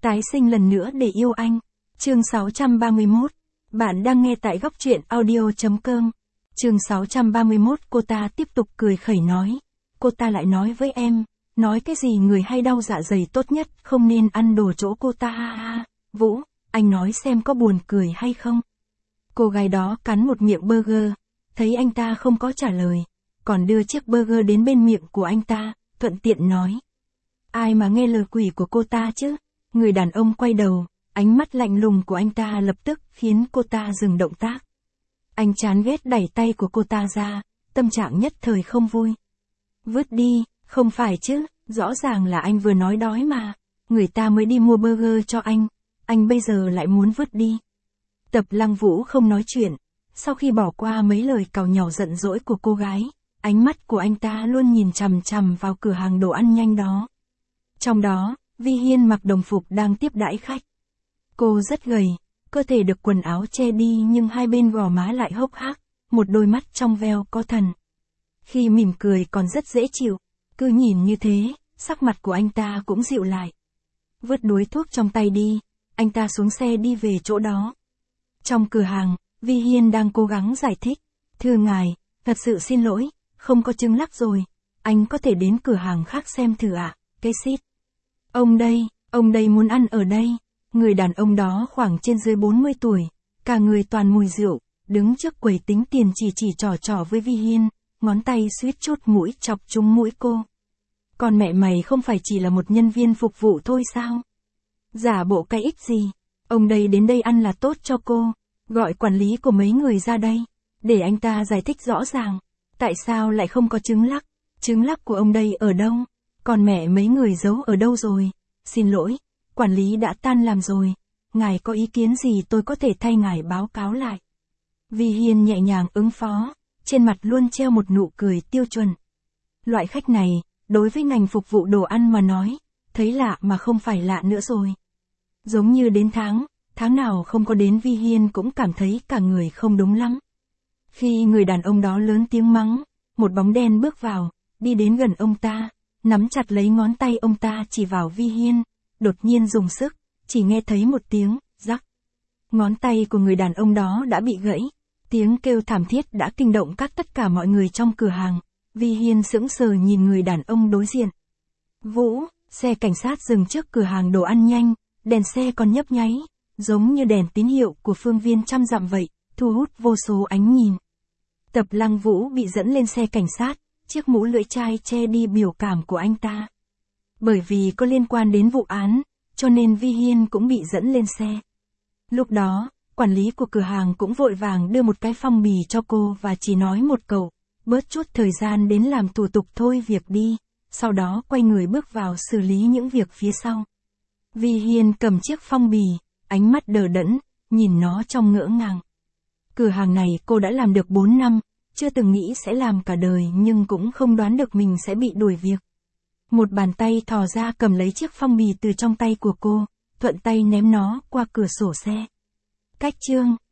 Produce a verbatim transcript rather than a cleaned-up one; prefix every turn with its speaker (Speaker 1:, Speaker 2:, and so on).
Speaker 1: Tái sinh lần nữa để yêu anh. Chương sáu trăm ba mươi mốt. Bạn đang nghe tại góc truyện audio.com. Chương sáu trăm ba mươi mốt. Cô ta tiếp tục cười khẩy nói. Cô ta lại nói với em, nói cái gì người hay đau dạ dày tốt nhất không nên ăn đồ chỗ cô ta ha ha. Vũ, anh nói xem có buồn cười hay không? Cô gái đó cắn một miệng burger, thấy anh ta không có trả lời, còn đưa chiếc burger đến bên miệng của anh ta, thuận tiện nói. Ai mà nghe lời quỷ của cô ta chứ? Người đàn ông quay đầu, ánh mắt lạnh lùng của anh ta lập tức khiến cô ta dừng động tác. Anh chán ghét đẩy tay của cô ta ra, tâm trạng nhất thời không vui. Vứt đi, không phải chứ, rõ ràng là anh vừa nói đói mà. Người ta mới đi mua burger cho anh, anh bây giờ lại muốn vứt đi. Tập Lăng Vũ không nói chuyện, sau khi bỏ qua mấy lời càu nhàu giận dỗi của cô gái, ánh mắt của anh ta luôn nhìn chằm chằm vào cửa hàng đồ ăn nhanh đó. Trong đó, Vi Hiên mặc đồng phục đang tiếp đãi khách. Cô rất gầy, cơ thể được quần áo che đi nhưng hai bên gò má lại hốc hác, một đôi mắt trong veo có thần. Khi mỉm cười còn rất dễ chịu, cứ nhìn như thế, sắc mặt của anh ta cũng dịu lại. Vứt đuối thuốc trong tay đi, anh ta xuống xe đi về chỗ đó. Trong cửa hàng, Vi Hiên đang cố gắng giải thích. Thưa ngài, thật sự xin lỗi, không có trứng lắc rồi, anh có thể đến cửa hàng khác xem thử ạ, à? Cái xít. Ông đây, ông đây muốn ăn ở đây. Người đàn ông đó khoảng trên dưới bốn mươi tuổi, cả người toàn mùi rượu, đứng trước quầy tính tiền chỉ chỉ trò trò với Vi Hiên, ngón tay suýt chút mũi chọc trúng mũi cô. Còn mẹ mày không phải chỉ là một nhân viên phục vụ thôi sao? Giả bộ cái ích gì? Ông đây đến đây ăn là tốt cho cô, gọi quản lý của mấy người ra đây, để anh ta giải thích rõ ràng, tại sao lại không có trứng lắc, trứng lắc của ông đây ở đâu, còn mẹ mấy người giấu ở đâu rồi? Xin lỗi, quản lý đã tan làm rồi, ngài có ý kiến gì tôi có thể thay ngài báo cáo lại. Vi Hiên nhẹ nhàng ứng phó, trên mặt luôn treo một nụ cười tiêu chuẩn. Loại khách này, đối với ngành phục vụ đồ ăn mà nói, thấy lạ mà không phải lạ nữa rồi. Giống như đến tháng, tháng nào không có đến Vi Hiên cũng cảm thấy cả người không đúng lắm. Khi người đàn ông đó lớn tiếng mắng, một bóng đen bước vào, đi đến gần ông ta, nắm chặt lấy ngón tay ông ta chỉ vào Vi Hiên, đột nhiên dùng sức, chỉ nghe thấy một tiếng, rắc. Ngón tay của người đàn ông đó đã bị gãy, tiếng kêu thảm thiết đã kinh động các tất cả mọi người trong cửa hàng. Vi Hiên sững sờ nhìn người đàn ông đối diện. Vũ, xe cảnh sát dừng trước cửa hàng đồ ăn nhanh, đèn xe còn nhấp nháy, giống như đèn tín hiệu của phương viên trăm dặm vậy, thu hút vô số ánh nhìn. Tập Lăng Vũ bị dẫn lên xe cảnh sát, chiếc mũ lưỡi chai che đi biểu cảm của anh ta. Bởi vì có liên quan đến vụ án, cho nên Vi Hiên cũng bị dẫn lên xe. Lúc đó, quản lý của cửa hàng cũng vội vàng đưa một cái phong bì cho cô và chỉ nói một câu, bớt chút thời gian đến làm thủ tục thôi việc đi, sau đó quay người bước vào xử lý những việc phía sau. Vi Hiên cầm chiếc phong bì, ánh mắt đờ đẫn, nhìn nó trong ngỡ ngàng. Cửa hàng này cô đã làm được bốn năm, chưa từng nghĩ sẽ làm cả đời nhưng cũng không đoán được mình sẽ bị đuổi việc. Một bàn tay thò ra cầm lấy chiếc phong bì từ trong tay của cô, thuận tay ném nó qua cửa sổ xe. Cách chương,